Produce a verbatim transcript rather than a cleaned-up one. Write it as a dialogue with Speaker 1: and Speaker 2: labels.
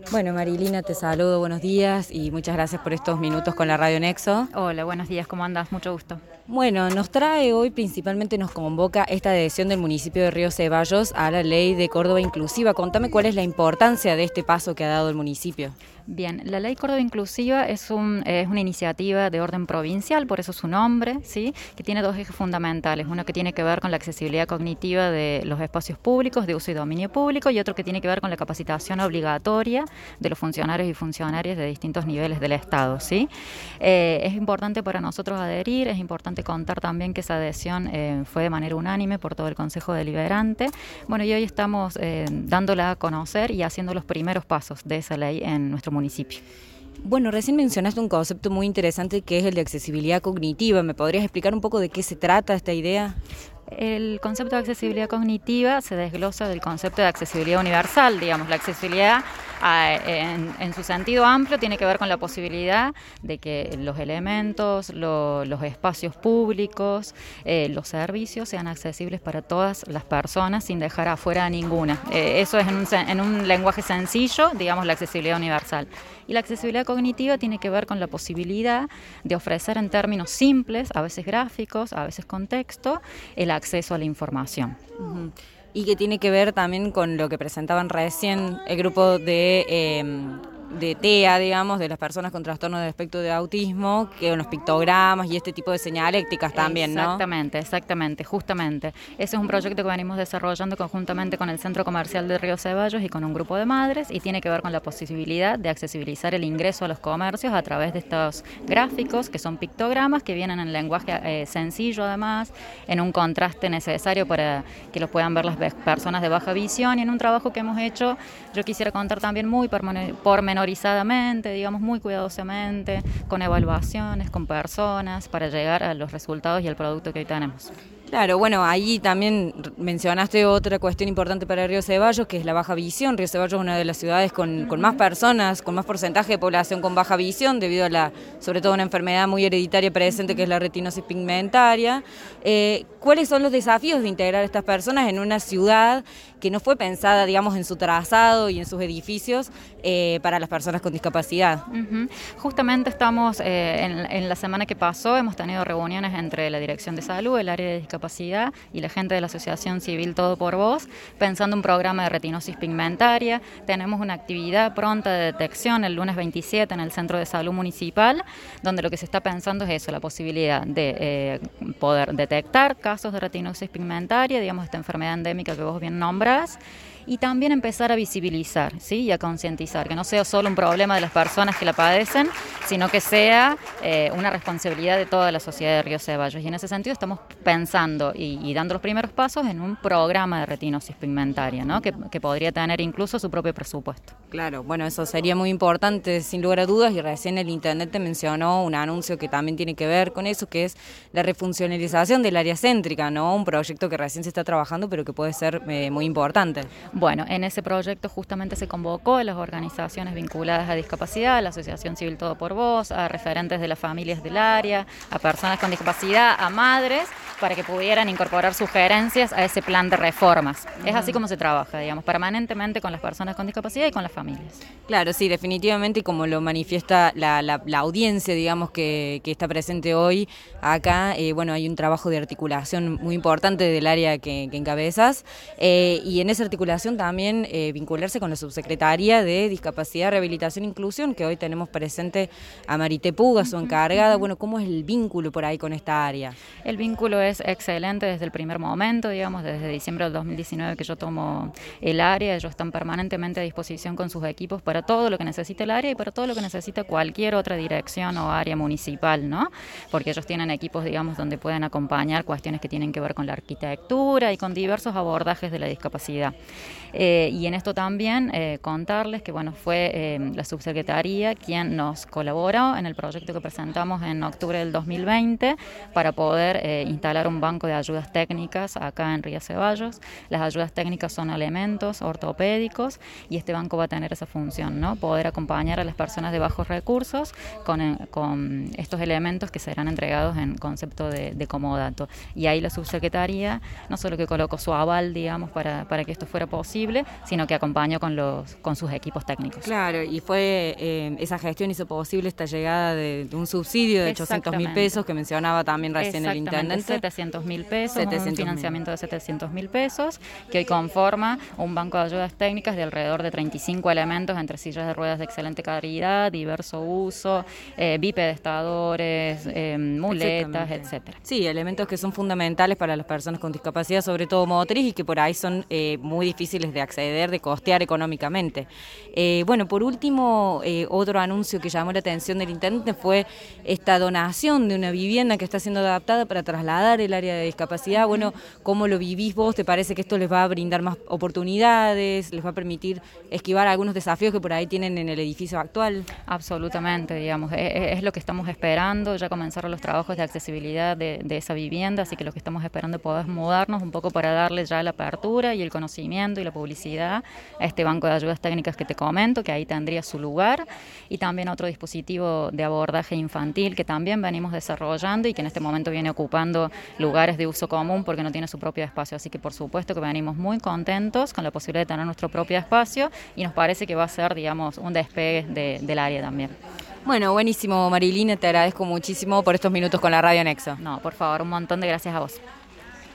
Speaker 1: Bueno, Marilina, te saludo, buenos días y muchas gracias por estos minutos con la Radio Nexo.
Speaker 2: Hola, buenos días, ¿cómo andas? Mucho gusto.
Speaker 1: Bueno, nos trae hoy, principalmente nos convoca esta adhesión del municipio de Río Ceballos a la ley de Córdoba Inclusiva. Contame cuál es la importancia de este paso que ha dado el municipio.
Speaker 2: Bien, la Ley Córdoba Inclusiva es, un, es una iniciativa de orden provincial, por eso su nombre, ¿sí? Que tiene dos ejes fundamentales. Uno que tiene que ver con la accesibilidad cognitiva de los espacios públicos de uso y dominio público y otro que tiene que ver con la capacitación obligatoria de los funcionarios y funcionarias de distintos niveles del Estado, ¿sí? Eh, es importante para nosotros adherir, es importante contar también que esa adhesión eh, fue de manera unánime por todo el Consejo Deliberante. Bueno, y hoy estamos eh, dándola a conocer y haciendo los primeros pasos de esa ley en nuestro municipio.
Speaker 1: Bueno, recién mencionaste un concepto muy interesante que es el de accesibilidad cognitiva. ¿Me podrías explicar un poco de qué se trata esta idea?
Speaker 2: El concepto de accesibilidad cognitiva se desglosa del concepto de accesibilidad universal, digamos, la accesibilidad en, en su sentido amplio tiene que ver con la posibilidad de que los elementos, lo, los espacios públicos, eh, los servicios sean accesibles para todas las personas sin dejar afuera a ninguna. Eh, eso es en un, en un lenguaje sencillo, digamos, la accesibilidad universal. Y la accesibilidad cognitiva tiene que ver con la posibilidad de ofrecer en términos simples, a veces gráficos, a veces con texto, el acceso a la información.
Speaker 1: Uh-huh. Y que tiene que ver también con lo que presentaban recién el grupo de, eh, de TEA, digamos, de las personas con trastorno de espectro de autismo, que son los pictogramas y este tipo de señalécticas también, ¿no?
Speaker 2: Exactamente, exactamente, justamente. Ese es un proyecto que venimos desarrollando conjuntamente con el Centro Comercial de Río Ceballos y con un grupo de madres y tiene que ver con la posibilidad de accesibilizar el ingreso a los comercios a través de estos gráficos que son pictogramas que vienen en lenguaje eh, sencillo además, en un contraste necesario para que los puedan ver las personas de baja visión y en un trabajo que hemos hecho, yo quisiera contar también muy pormenorizadamente, digamos muy cuidadosamente, con evaluaciones, con personas, para llegar a los resultados y al producto que hoy tenemos.
Speaker 1: Claro, bueno, ahí también mencionaste otra cuestión importante para Río Ceballos, que es la baja visión. Río Ceballos es una de las ciudades con, con más personas, con más porcentaje de población con baja visión, debido a la, sobre todo una enfermedad muy hereditaria presente, que es la retinosis pigmentaria. Eh, ¿Cuáles son los desafíos de integrar a estas personas en una ciudad que no fue pensada, digamos, en su trazado y en sus edificios eh, para las personas con discapacidad?
Speaker 2: Uh-huh. Justamente estamos, eh, en, en la semana que pasó, hemos tenido reuniones entre la Dirección de Salud, el área de discapacidad, y la gente de la Asociación Civil Todo por Vos, pensando un programa de retinosis pigmentaria. Tenemos una actividad pronta de detección el lunes veintisiete en el Centro de Salud Municipal, donde lo que se está pensando es eso, la posibilidad de eh, poder detectar casos de retinosis pigmentaria, digamos, esta enfermedad endémica que vos bien nombrás, y también empezar a visibilizar, ¿sí? Y a concientizar, que no sea solo un problema de las personas que la padecen, sino que sea eh, una responsabilidad de toda la sociedad de Río Ceballos. Y en ese sentido estamos pensando y, y dando los primeros pasos en un programa de retinosis pigmentaria, ¿no? que, que podría tener incluso su propio presupuesto.
Speaker 1: Claro, bueno, eso sería muy importante, sin lugar a dudas, y recién el intendente mencionó un anuncio que también tiene que ver con eso, que es la refuncionalización del área céntrica, ¿no? Un proyecto que recién se está trabajando, pero que puede ser eh, muy importante.
Speaker 2: Bueno, en ese proyecto justamente se convocó a las organizaciones vinculadas a discapacidad, a la Asociación Civil Todo por Vos, a referentes de las familias del área, a personas con discapacidad, a madres, para que pudieran incorporar sugerencias a ese plan de reformas. Uh-huh. Es así como se trabaja, digamos, permanentemente con las personas con discapacidad y con las familias.
Speaker 1: Claro, sí, definitivamente, y como lo manifiesta la, la, la audiencia, digamos, que, que está presente hoy acá, eh, bueno, hay un trabajo de articulación muy importante del área que, que encabezas, eh, y en esa articulación también eh, vincularse con la Subsecretaría de Discapacidad, Rehabilitación e Inclusión, que hoy tenemos presente a Marité Puga, su encargada. Bueno, ¿cómo es el vínculo por ahí con esta área?
Speaker 2: El vínculo es excelente desde el primer momento, digamos, desde diciembre del dos mil diecinueve que yo tomo el área. Ellos están permanentemente a disposición con sus equipos para todo lo que necesite el área y para todo lo que necesita cualquier otra dirección o área municipal, ¿no? Porque ellos tienen equipos, digamos, donde pueden acompañar cuestiones que tienen que ver con la arquitectura y con diversos abordajes de la discapacidad. Eh, y en esto también eh, contarles que bueno, fue eh, la subsecretaría quien nos colaboró en el proyecto que presentamos en octubre del dos mil veinte para poder eh, instalar un banco de ayudas técnicas acá en Río Ceballos. Las ayudas técnicas son elementos ortopédicos y este banco va a tener esa función, ¿no? Poder acompañar a las personas de bajos recursos con, con estos elementos que serán entregados en concepto de, de comodato. Y ahí la subsecretaría no solo que colocó su aval, digamos, para, para que esto fuera posible, posible, sino que acompañó con, los, con sus equipos técnicos.
Speaker 1: Claro, y fue eh, esa gestión hizo posible esta llegada de, de un subsidio de ochocientos mil pesos que mencionaba también recién el intendente.
Speaker 2: setecientos mil pesos,
Speaker 1: setecientos
Speaker 2: un financiamiento de setecientos mil pesos, que hoy conforma un banco de ayudas técnicas de alrededor de treinta y cinco elementos, entre sillas de ruedas de excelente calidad, diverso uso, eh, bipedestadores, eh, muletas, etcétera.
Speaker 1: Sí, elementos que son fundamentales para las personas con discapacidad, sobre todo motriz, y que por ahí son eh, muy difíciles de acceder, de costear económicamente. Eh, bueno, por último, eh, otro anuncio que llamó la atención del intendente fue esta donación de una vivienda que está siendo adaptada para trasladar el área de discapacidad. Bueno, ¿cómo lo vivís vos? ¿Te parece que esto les va a brindar más oportunidades, les va a permitir esquivar algunos desafíos que por ahí tienen en el edificio actual?
Speaker 2: Absolutamente, digamos, es, es lo que estamos esperando. Ya comenzaron los trabajos de accesibilidad de, de esa vivienda, así que lo que estamos esperando es poder mudarnos un poco para darle ya la apertura y el conocimiento y la publicidad a este banco de ayudas técnicas que te comento, que ahí tendría su lugar, y también otro dispositivo de abordaje infantil que también venimos desarrollando y que en este momento viene ocupando lugares de uso común porque no tiene su propio espacio, así que por supuesto que venimos muy contentos con la posibilidad de tener nuestro propio espacio y nos parece que va a ser, digamos, un despegue de, del área también.
Speaker 1: Bueno, buenísimo, Marilina, te agradezco muchísimo por estos minutos con la Radio Nexo.
Speaker 2: No, por favor, un montón de gracias a vos.